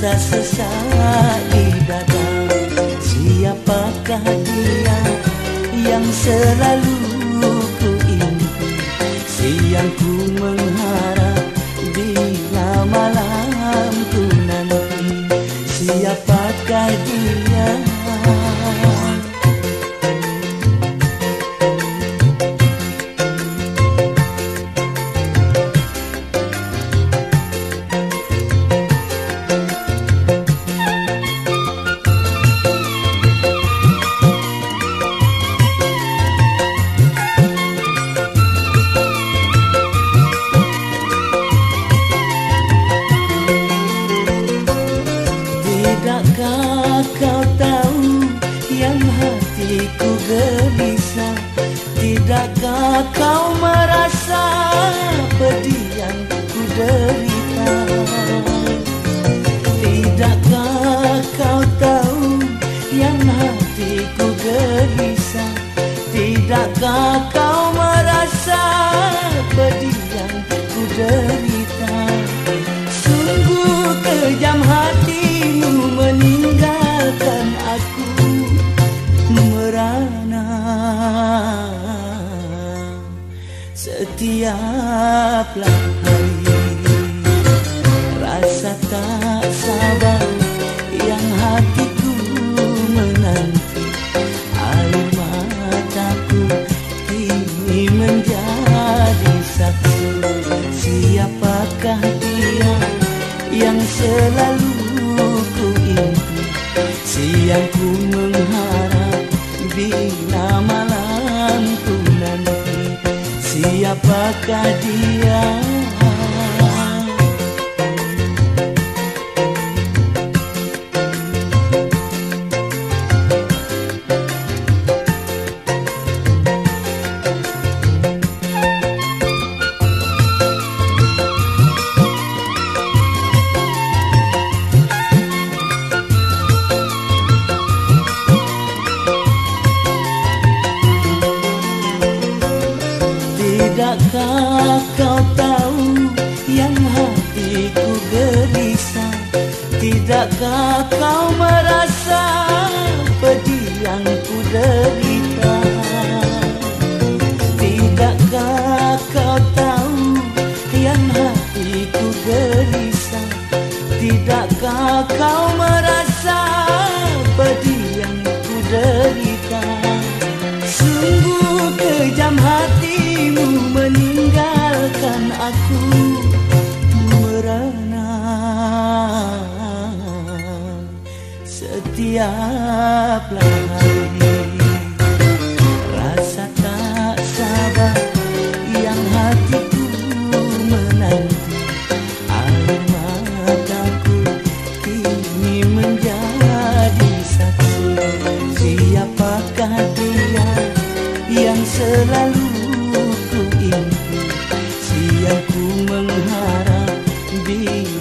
rasa sesak di dada. Siapakah dia yang selalu ku impi, siang ku mengharap bila malam ku nanti? Siapakah dia? Tidakkah kau tahu yang hatiku gelisah? Tidakkah kau merasa pedih yang ku derita? Tidakkah kau tahu yang hatiku gelisah? Tidakkah kau merasa pedih yang ku derita? Sungguh kejam hatimu meninggalkan aku merana. Setiaplah hari rasa tak sabar yang hatiku menanti. Air mataku kini menjadi saksi. Siapakah dia yang selalu ku impi, siang ku mengharap bila malam ku nanti? Siapakah dia? Tidakkah kau tahu yang hatiku gelisah? Tidakkah kau merasa pedih yang ku derita? Tidakkah kau tahu yang hatiku gelisah? Tidakkah kau merasa pedih yang ku derita? Sungguh kejam hatimu meninggalkan aku merana. Setiaplah hari rasa tak sabar yang hatiku menanti. Air mataku kini menjadi saksi. Siapakah dia yang selalu ku impi, siang ku mengharap dia